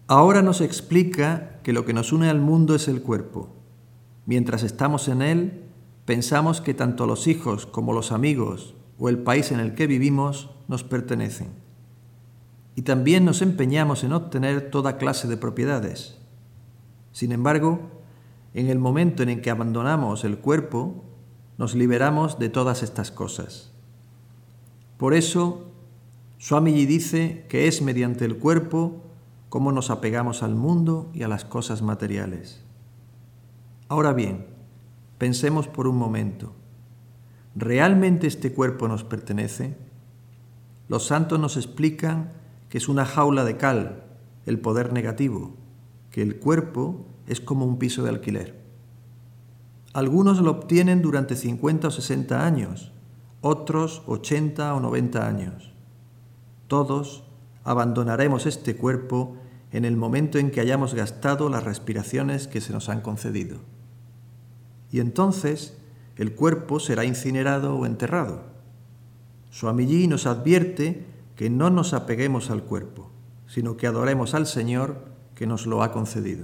Ahora nos explica que lo que nos une al mundo es el cuerpo. Mientras estamos en él, pensamos que tanto los hijos como los amigos o el país en el que vivimos nos pertenecen. Y también nos empeñamos en obtener toda clase de propiedades. Sin embargo, en el momento en el que abandonamos el cuerpo, nos liberamos de todas estas cosas. Por eso, Swamiji dice que es mediante el cuerpo como nos apegamos al mundo y a las cosas materiales. Ahora bien, pensemos por un momento. ¿Realmente este cuerpo nos pertenece? Los santos nos explican que es una jaula de cal, el poder negativo, que el cuerpo es como un piso de alquiler. Algunos lo obtienen durante 50 o 60 años, otros 80 o 90 años. Todos abandonaremos este cuerpo en el momento en que hayamos gastado las respiraciones que se nos han concedido. Y entonces el cuerpo será incinerado o enterrado. Swamiji nos advierte que no nos apeguemos al cuerpo, sino que adoremos al Señor que nos lo ha concedido.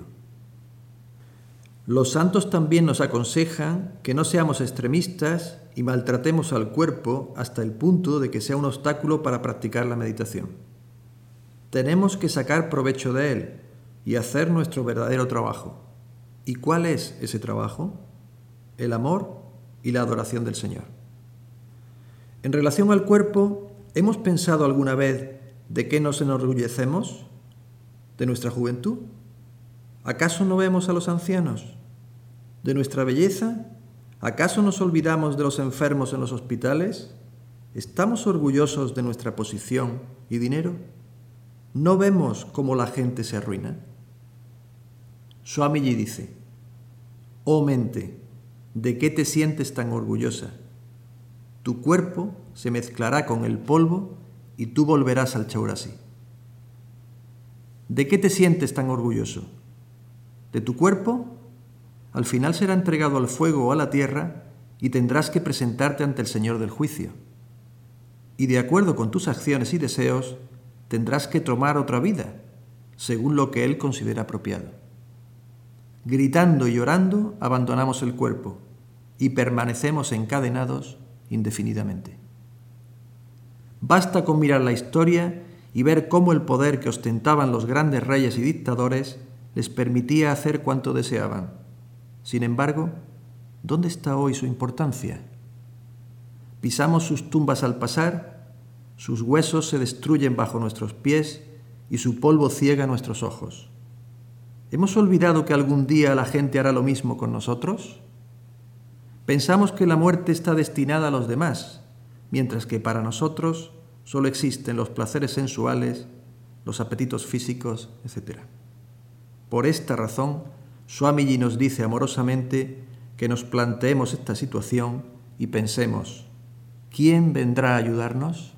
Los santos también nos aconsejan que no seamos extremistas y maltratemos al cuerpo hasta el punto de que sea un obstáculo para practicar la meditación. Tenemos que sacar provecho de él y hacer nuestro verdadero trabajo. ¿Y cuál es ese trabajo? El amor y la adoración del Señor. En relación al cuerpo, ¿hemos pensado alguna vez de qué nos enorgullecemos? ¿De nuestra juventud? ¿Acaso no vemos a los ancianos? ¿De nuestra belleza? ¿Acaso nos olvidamos de los enfermos en los hospitales? ¿Estamos orgullosos de nuestra posición y dinero? ¿No vemos cómo la gente se arruina? Swamiji dice: «Oh mente, ¿de qué te sientes tan orgullosa? Tu cuerpo se mezclará con el polvo y tú volverás al Chaurasi». ¿De qué te sientes tan orgulloso? ¿De tu cuerpo? Al final será entregado al fuego o a la tierra y tendrás que presentarte ante el Señor del juicio. Y de acuerdo con tus acciones y deseos, tendrás que tomar otra vida, según lo que Él considera apropiado. Gritando y llorando, abandonamos el cuerpo y permanecemos encadenados indefinidamente. Basta con mirar la historia y ver cómo el poder que ostentaban los grandes reyes y dictadores les permitía hacer cuanto deseaban. Sin embargo, ¿dónde está hoy su importancia? Pisamos sus tumbas al pasar, sus huesos se destruyen bajo nuestros pies y su polvo ciega nuestros ojos. ¿Hemos olvidado que algún día la gente hará lo mismo con nosotros? Pensamos que la muerte está destinada a los demás, mientras que para nosotros solo existen los placeres sensuales, los apetitos físicos, etc. Por esta razón, Swamiji nos dice amorosamente que nos planteemos esta situación y pensemos: ¿quién vendrá a ayudarnos?